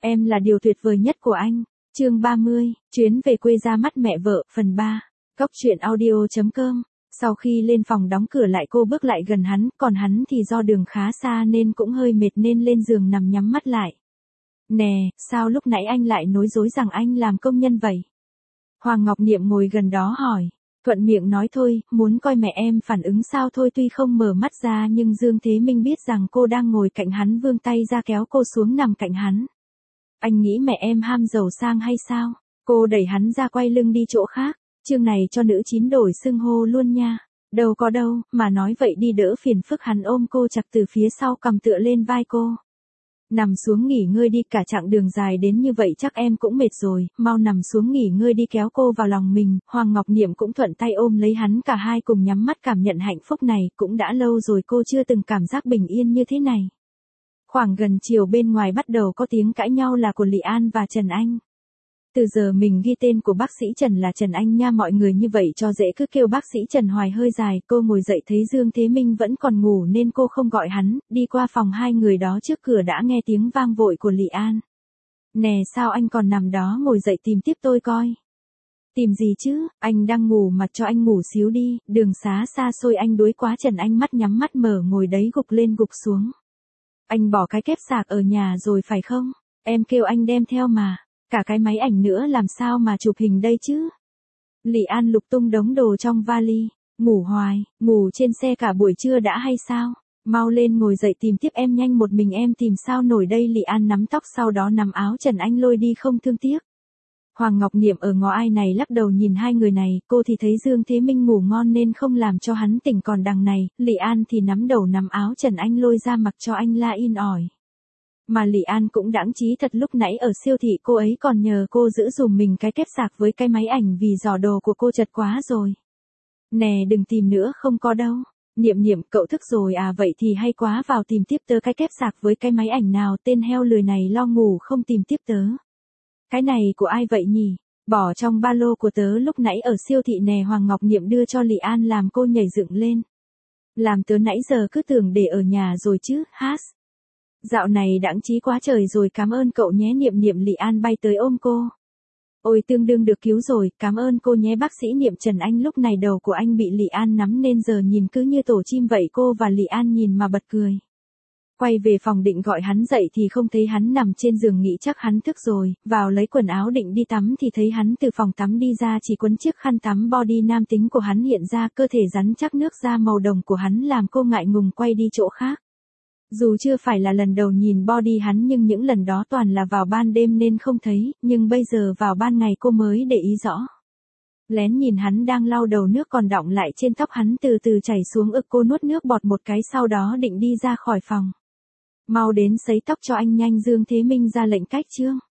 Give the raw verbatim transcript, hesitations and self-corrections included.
Em là điều tuyệt vời nhất của anh. Chương ba mươi, chuyến về quê ra mắt mẹ vợ, phần ba. Cốc truyện audio chấm com. Sau khi lên phòng đóng cửa lại cô bước lại gần hắn, còn hắn thì do đường khá xa nên cũng hơi mệt nên lên giường nằm nhắm mắt lại. Nè, sao lúc nãy anh lại nói dối rằng anh làm công nhân vậy? Hoàng Ngọc Niệm ngồi gần đó hỏi. Thuận miệng nói thôi, muốn coi mẹ em phản ứng sao thôi. Tuy không mở mắt ra nhưng Dương Thế Minh biết rằng cô đang ngồi cạnh hắn, vươn tay ra kéo cô xuống nằm cạnh hắn. Anh nghĩ mẹ em ham giàu sang hay sao? Cô đẩy hắn ra quay lưng đi chỗ khác. Chương này cho nữ chín đổi xưng hô luôn nha. Đâu có đâu, mà nói vậy đi đỡ phiền phức. Hắn ôm cô chặt từ phía sau, cầm tựa lên vai cô. Nằm xuống nghỉ ngơi đi, cả chặng đường dài đến như vậy chắc em cũng mệt rồi, mau nằm xuống nghỉ ngơi đi, kéo cô vào lòng mình. Hoàng Ngọc Niệm cũng thuận tay ôm lấy hắn, cả hai cùng nhắm mắt cảm nhận hạnh phúc này. Cũng đã lâu rồi cô chưa từng cảm giác bình yên như thế này. Khoảng gần chiều bên ngoài bắt đầu có tiếng cãi nhau, là của Lý An và Trần Anh. Từ giờ mình ghi tên của bác sĩ Trần là Trần Anh nha mọi người, như vậy cho dễ, cứ kêu bác sĩ Trần hoài hơi dài. Cô ngồi dậy thấy Dương Thế Minh vẫn còn ngủ nên cô không gọi hắn, đi qua phòng hai người đó, trước cửa đã nghe tiếng vang vội của Lý An. Nè, sao anh còn nằm đó, ngồi dậy tìm tiếp tôi coi. Tìm gì chứ, anh đang ngủ mà, cho anh ngủ xíu đi, đường xá xa xôi anh đuối quá. Trần Anh mắt nhắm mắt mở ngồi đấy, gục lên gục xuống. Anh bỏ cái kép sạc ở nhà rồi phải không? Em kêu anh đem theo mà. Cả cái máy ảnh nữa, làm sao mà chụp hình đây chứ? Lý An lục tung đống đồ trong vali. Ngủ hoài, ngủ trên xe cả buổi trưa đã hay sao? Mau lên ngồi dậy tìm tiếp em nhanh, một mình em tìm sao nổi đây. Lý An nắm tóc sau đó nắm áo Trần Anh lôi đi không thương tiếc. Hoàng Ngọc Niệm ở ngõ ai này lắc đầu nhìn hai người này, cô thì thấy Dương Thế Minh ngủ ngon nên không làm cho hắn tỉnh, còn đằng này, Lý An thì nắm đầu nắm áo Trần Anh lôi ra mặc cho anh la in ỏi. Mà Lý An cũng đãng trí thật, lúc nãy ở siêu thị cô ấy còn nhờ cô giữ dùm mình cái kép sạc với cái máy ảnh vì giỏ đồ của cô chật quá rồi. Nè đừng tìm nữa, không có đâu. Niệm Niệm, cậu thức rồi à, vậy thì hay quá, vào tìm tiếp tớ cái kép sạc với cái máy ảnh nào. Tên heo lười này lo ngủ không tìm tiếp tớ. Cái này của ai vậy nhỉ? Bỏ trong ba lô của tớ lúc nãy ở siêu thị nè. Hoàng Ngọc Niệm đưa cho Lý An làm cô nhảy dựng lên. Làm tớ nãy giờ cứ tưởng để ở nhà rồi chứ, hát. Dạo này đãng trí quá trời rồi, cảm ơn cậu nhé. Niệm Niệm. Lý An bay tới ôm cô. Ôi tương đương được cứu rồi, cảm ơn cô nhé bác sĩ Niệm. Trần Anh lúc này đầu của anh bị Lý An nắm nên giờ nhìn cứ như tổ chim vậy. Cô và Lý An nhìn mà bật cười. Quay về phòng định gọi hắn dậy thì không thấy hắn, nằm trên giường nghĩ chắc hắn thức rồi, vào lấy quần áo định đi tắm thì thấy hắn từ phòng tắm đi ra, chỉ quấn chiếc khăn tắm body nam tính của hắn hiện ra, cơ thể rắn chắc nước da màu đồng của hắn làm cô ngại ngùng quay đi chỗ khác. Dù chưa phải là lần đầu nhìn body hắn nhưng những lần đó toàn là vào ban đêm nên không thấy, nhưng bây giờ vào ban ngày cô mới để ý rõ. Lén nhìn hắn đang lau đầu, nước còn đọng lại trên tóc hắn từ từ chảy xuống ực, cô nuốt nước bọt một cái sau đó định đi ra khỏi phòng. Mau đến sấy tóc cho anh nhanh, Dương Thế Minh ra lệnh cách chương.